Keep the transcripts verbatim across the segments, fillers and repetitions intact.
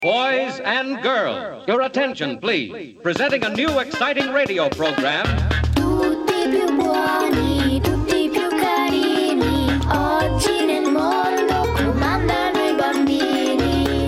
Boys and girls, your attention please. Presenting a new exciting radio program. Tutti più buoni, tutti più carini. Oggi nel mondo comandano i bambini.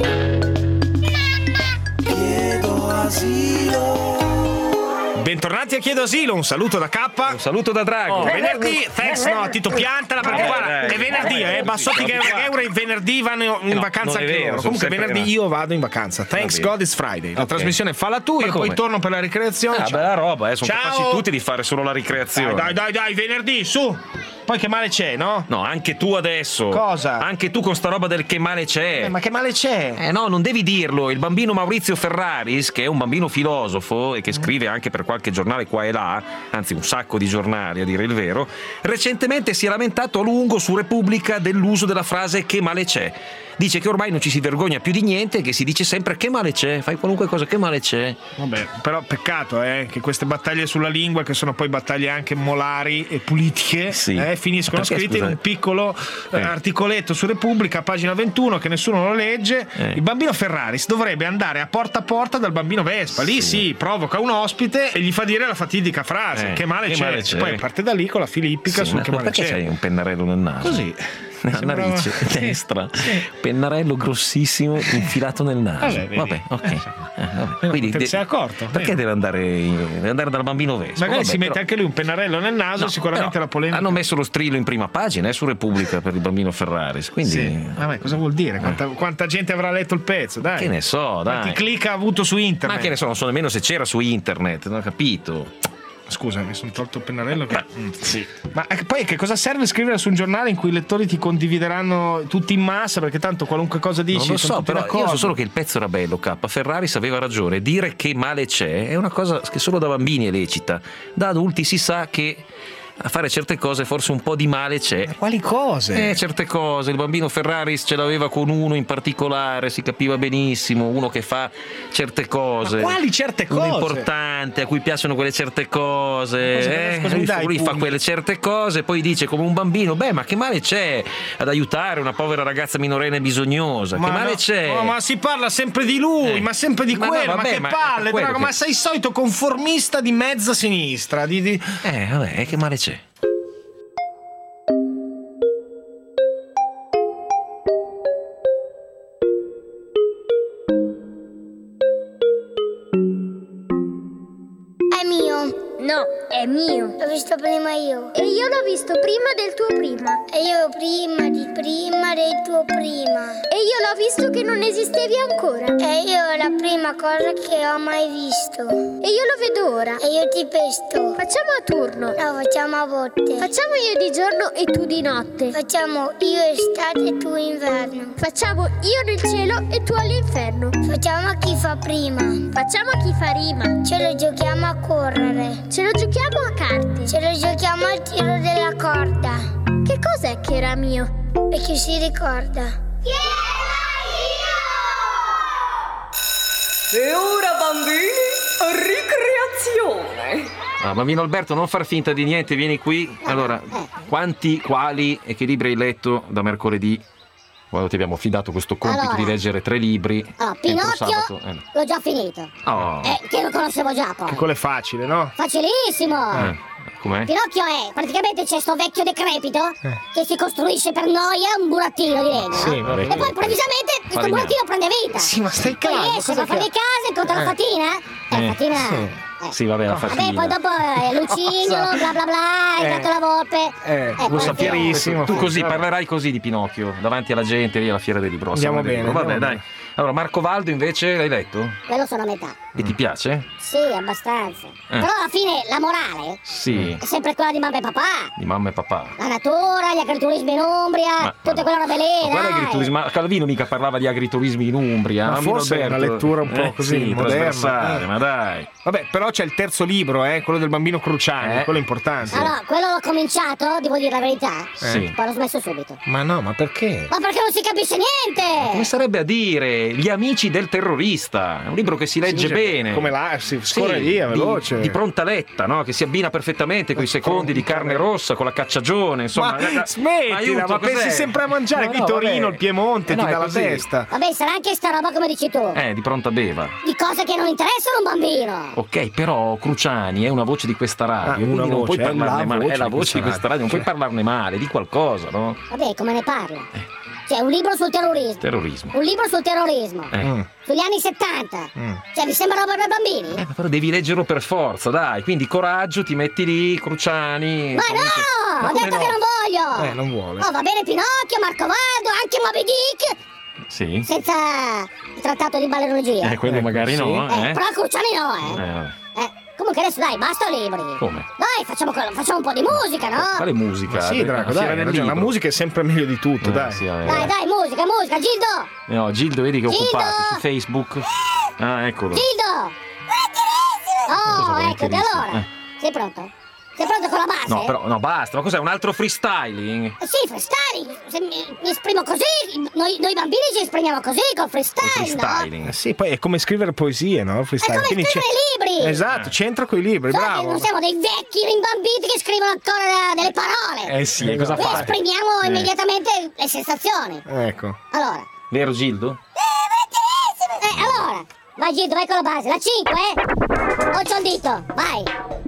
Chiedo asilo. Bentornati a Chiedo Asilo, un saluto da K. Un saluto da Drago. Oh, venerdì, thanks no, Tito piantala perché guarda, è venerdì, eh, Bassotti che Euro i venerdì vanno in No, vacanza non è anche vero, loro. sono Comunque sempre- venerdì io vado in vacanza. Thanks bene. God it's Friday. La Ok. trasmissione falla tu, Ma io poi come? torno per la ricreazione. Ah, Ciao. bella roba, eh. Sono Ciao. capaci tutti di fare solo la ricreazione. Dai, dai, dai, dai, venerdì, su. Poi che male c'è, no? No, anche tu adesso. Cosa? Anche tu con sta roba del che male c'è. Eh, ma che male c'è? Eh no, non devi dirlo. Il bambino Maurizio Ferraris, che è un bambino filosofo e che scrive anche per qualche giornale qua e là, anzi un sacco di giornali a dire il vero, recentemente si è lamentato a lungo su Repubblica dell'uso della frase che male c'è. Dice che ormai non ci si vergogna più di niente e che si dice sempre che male c'è, fai qualunque cosa, che male c'è. Vabbè, però peccato eh, che queste battaglie sulla lingua, che sono poi battaglie anche molari e politiche, Sì. eh, finiscono Ma perché, scritte in scusa? un piccolo eh, Eh. articoletto su Repubblica, pagina ventuno, che nessuno lo legge. Eh. Il bambino Ferraris dovrebbe andare a porta a porta dal bambino Vespa. Lì Sì. si provoca un ospite e gli fa dire la fatidica frase: Eh, che male che c'è. male c'è. Poi parte da lì con la filippica Sì, sul ma che male perché c'è. c'hai un pennarello nel naso? Così. Nella Sembrava- narice Sì, destra, sì. pennarello grossissimo infilato nel naso. Vabbè, vedi. Vabbè, ok. Eh, Eh, vabbè. non te ne de- sei accorto? Perché Eh. deve andare, deve andare dal bambino Vespa? Magari Vabbè, si mette però- anche lui un pennarello nel naso, No, sicuramente però la polemica. hanno messo lo strillo in prima pagina eh, su Repubblica per il bambino Ferraris, quindi Sì. Vabbè, cosa vuol dire? Quanta, quanta gente avrà letto il pezzo? Dai. che ne so, Quanti dai. click ha avuto su internet? Ma che ne so, non so nemmeno se c'era su internet, non ho capito. Scusa, mi sono tolto il pennarello. Che... Mm. Sì. Ma eh, poi che cosa serve scrivere su un giornale in cui i lettori ti condivideranno tutti in massa? Perché tanto qualunque cosa dici Non lo sono so, tutti però io d'accordo. so solo che il pezzo era bello, K. Ferraris aveva ragione. Dire che male c'è è una cosa che solo da bambini è lecita. Da adulti si sa che a fare certe cose forse un po' di male c'è. Ma quali cose? Eh, certe cose, il bambino Ferraris ce l'aveva con uno in particolare, si capiva benissimo, uno che fa certe cose. Ma quali certe Uno cose? importante, a cui piacciono quelle certe cose. Cosa- eh, cosa mi dai, lui fa pugni? quelle certe cose, poi dice come un bambino, beh, ma che male c'è ad aiutare una povera ragazza minorenne bisognosa? che male no, c'è? no, ma si parla sempre di lui, Eh. ma sempre di Ma no, quello. Ma, vabbè, che ma- palle, quello Drago, che- ma sei il solito conformista di mezza sinistra. Di, di... Eh, vabbè, che male c'è? È mio. No, è mio. L'ho visto prima io. E io l'ho visto prima del tuo prima. E io prima di prima del tuo prima. E io l'ho visto che non esistevi ancora. E io è la prima cosa che ho mai visto. E io lo vedo ora. E io ti pesto. Facciamo a turno. No, facciamo a botte. Facciamo io di giorno e tu di notte. Facciamo io estate e tu inverno. Facciamo io nel cielo e tu all'inferno. Facciamo a chi fa prima. Facciamo a chi fa rima. Ce lo giochiamo a correre. Ce lo giochiamo a carte. Ce lo giochiamo al tiro della corda. Che cos'è che era mio? E chi si ricorda? E ora bambini, ricreazione. Ah, bambino Alberto, non far finta di niente, vieni qui. Allora, quanti, quali e che libri hai letto da mercoledì? Quando ti abbiamo affidato questo compito Allora. di leggere tre libri. Allora, entro Pinocchio sabato. Eh. l'ho già finito. Oh. Eh, che lo conoscevo già poi. Che quello è facile, no? Facilissimo! Eh, com'è? Pinocchio è, praticamente c'è sto vecchio decrepito Eh. che si costruisce per noia un burattino di legno. Sì, no? vabbè. E poi improvvisamente questo Falegname. burattino prende vita. Sì, ma stai Poi calmo, esce, cosa va a fare che- le case, incontra Eh. la fatina. Eh, Eh, la fatina... sì. eh. Sì, vabbè, la fatina. Vabbè, poi dopo eh, Lucignolo, bla bla bla, il Eh. gatto la volpe. Eh, poi lo sa alla fine- pierissimo. Tu così Vabbè. parlerai così di Pinocchio davanti alla gente lì alla fiera dei libri. Andiamo Salone del bene, libro. Vabbè, andiamo dai. Allora, Marco Valdo invece l'hai letto? Quello sono a metà. E ti piace? Sì, abbastanza. Però alla fine la morale Sì, è sempre quella di mamma e papà. di mamma e papà. La natura, gli agriturismi in Umbria, Ma- tutte quelle robe lì. Ma guarda dai. agriturismo, ma Calvino mica parlava di agriturismi in Umbria. Ma Bambino forse è una Alberto. lettura un po' Eh, così, sì, moderna. trasversale, Eh. ma dai. Vabbè, però c'è il terzo libro, eh, quello del bambino Cruciani, Eh. quello è importante. Allora, quello l'ho cominciato, devo dire la verità. Sì. Poi l'ho smesso subito. Ma no, ma perché? Ma perché non si capisce niente? Come sarebbe a dire Gli amici del terrorista? È un libro che si legge legge bene. Come là, si scorre Sì, via, di- veloce. Di prontaletta, no? Che si abbina perfettamente con i secondi di carne rossa, con la cacciagione, insomma. Ma smettila, aiuto, ma cos'è? pensi sempre a mangiare No, qui no, Torino, vabbè. il Piemonte, Eh, no, ti è dà la così. testa. Vabbè, sarà anche sta roba come dici tu. Eh, di pronta beva. Di cose che non interessano un bambino. Ok, però Cruciani è una voce di questa radio, Ah, quindi una non puoi voce, è parlarne la male. voce È la di voce questa di questa radio, non puoi radio. parlarne male, di qualcosa, no? Vabbè, come ne parla? Cioè, un libro sul terrorismo. Terrorismo. Un libro sul terrorismo. Eh. Mm. Sugli anni settanta. Mm. Cioè, vi sembra roba per bambini? Eh, però devi leggerlo per forza, dai. Quindi coraggio, ti metti lì, Cruciani. Ma cominci- no! Ma Ho come detto no? che non voglio! Eh, non vuole. Oh, va bene Pinocchio, Marco Valdo, anche Moby Dick, Sì. senza il trattato di ballerologia. Eh, quello Ecco, magari sì. no, Eh, eh. però Cruciani no, eh. Eh, vabbè. Eh, comunque adesso dai, basta libri. Come? Dai, facciamo, quello- facciamo un po' di musica, no? Quale musica? Ma sì, Draco, La fiera dai, del hai ragione, la libro. musica è sempre meglio di tutto, Eh, dai. sì, vabbè, Dai, dai. dai, musica, musica, Gildo! Eh, No, Gildo, vedi che è Gildo! occupato su Facebook. Ah, eccolo. Gildo! Cosa Oh, vuoi eccoti, interissimo? allora. Eh. Sei pronto? Sei pronto con la base? No, però, no, basta. Ma cos'è? Un altro freestyling? Eh Sì, freestyle, se mi, mi esprimo così, noi, noi bambini ci esprimiamo così, con freestyle, no? Freestyling. Eh sì, poi è come scrivere poesie, no? È Freestyle. come Quindi scrivere libri! Esatto, c'entra coi libri, So che bravo. non siamo dei vecchi rimbambiti che scrivono ancora delle parole. Eh sì, e cosa Noi fai? esprimiamo Eh. immediatamente le sensazioni. Ecco. Allora, Vero Gildo? eh, allora, vai Gildo, vai con la base, la cinque, eh? O c'ho il dito, vai.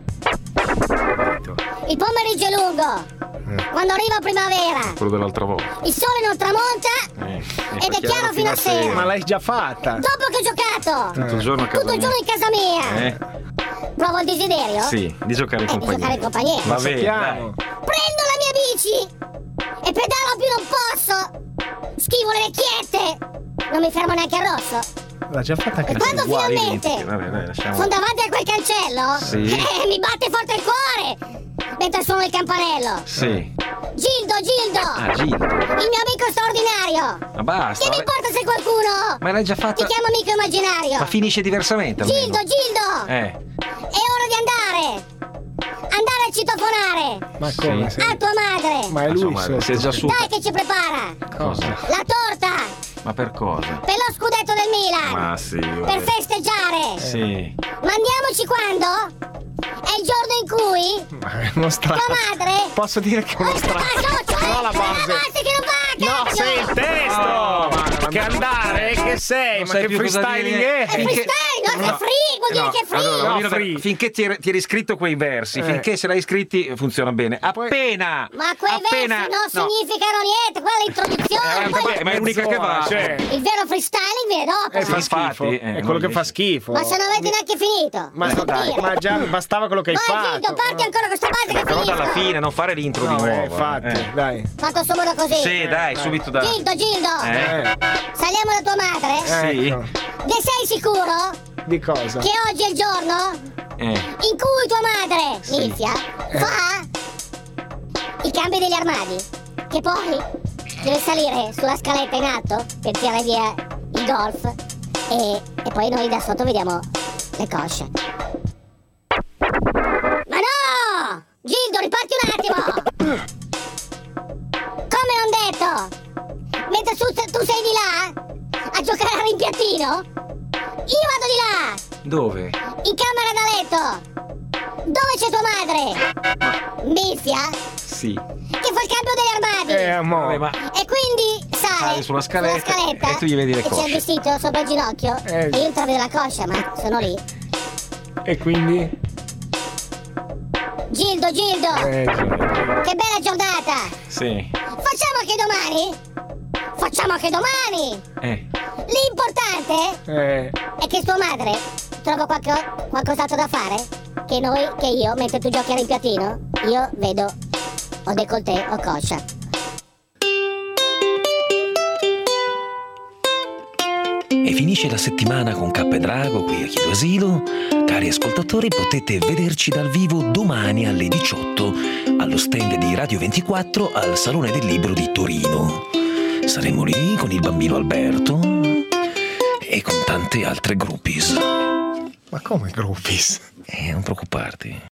Il pomeriggio è lungo, quando arriva primavera, Quello dell'altra volta. il sole non tramonta Eh, ed è chiaro fino a sera. Ma l'hai già fatta. Dopo che ho giocato Tutto il giorno a casa tutto il giorno in casa mia, Eh, provo il desiderio sì, di giocare in eh, di compagnia. giocare in compagnia. Va bene, Sappiamo. dai. Prendo la mia bici e pedalo più non posso. Schivo le vecchiette, non mi fermo neanche al rosso. L'ha già fatta anche E quando uguali, finalmente identiche. Vabbè, dai, lasciamo. sono davanti a quel cancello, Sì. eh, mi batte forte il cuore mentre suono il campanello. Sì. Gildo, Gildo, Ah, Gildo. il mio amico straordinario. Ma basta. Che mi vabbè. importa se qualcuno Ma l'hai già ti fatta. chiama amico immaginario? Ma finisce diversamente almeno. Gildo, Gildo, Eh. è ora di andare. Andare a citofonare Ma come? Sì. sei- a tua madre. Ma è lui, Insomma, so- si è già su. Dai che ci prepara Cosa? la torta Ma per cosa? per lo scudetto del Milan. Ma sì, Per vabbè. festeggiare. Sì. Ma andiamoci quando? È il giorno in cui Ma è uno strano. tua madre. Posso dire che è uno Oh, strano. sta socio, No, la eh, è base. la base che non va, No, cazzo! sei il testo! Oh, ma- che ma- andare, che sei? Non Ma sai che più cosa freestyling dire. è? È freestyle, no, è free, vuol dire No, che è free. allora, No, voglio dire, free. finché ti eri, ti eri scritto quei versi, Eh. finché se l'hai scritti funziona bene. Appena Ma quei appena, versi non no. significano niente, quella è l'introduzione. Eh, poi vabbè, ma è l'unica che va. Cioè, il vero freestyling viene dopo. eh, fa infatti, schifo. eh, è quello no, che fa invece- schifo. Ma se non avete neanche finito. Ma, posso dai, dire. ma già bastava quello che hai Vai fatto. Gildo, parti ancora questa base che Però finisco. dalla fine non fare l'intro No, di eh, nuovo. infatti, eh. dai. Fatto subito così. Sì, dai, subito da. Gildo, Gildo, Eh. saliamo da tua madre. Sì. Ecco. Ne sei sicuro Di cosa? che oggi è il giorno Eh. in cui tua madre, Nifia, fa i cambi degli armadi? Che poi deve salire sulla scaletta in alto per tirare via il golf e, e poi noi da sotto vediamo le cosce. Ma no! Gildo, riparti un attimo! Come non detto? Mentre tu, tu sei di là a giocare al rimpiattino, io vado di là, Dove? in camera da letto. Dove c'è tua madre? Mifia? Sì. Che fa il cambio degli armadi. Eh, amore. Vabbè, ma E quindi sale Sale sulla scaletta scaletta e tu gli vedi le e c'è cosce. il vestito sopra il ginocchio Eh. e io intravedo la coscia, ma sono lì. E quindi? Gildo, Gildo, Eh, già. che bella giornata. Sì. Facciamo che domani? Facciamo che domani. Eh. L'importante Eh, è che tua madre trova qualco- qualcos'altro da fare. Che noi, che io, mentre tu giochi a rimpiattino, io vedo o décolleté o coscia. E finisce la settimana con K e Drago qui a Chiedo Asilo. Cari ascoltatori, potete vederci dal vivo domani alle diciotto allo stand di Radio ventiquattro al Salone del Libro di Torino. Saremo lì con il bambino Alberto e con tante altre groupies. ma come groupies? E non preoccuparti.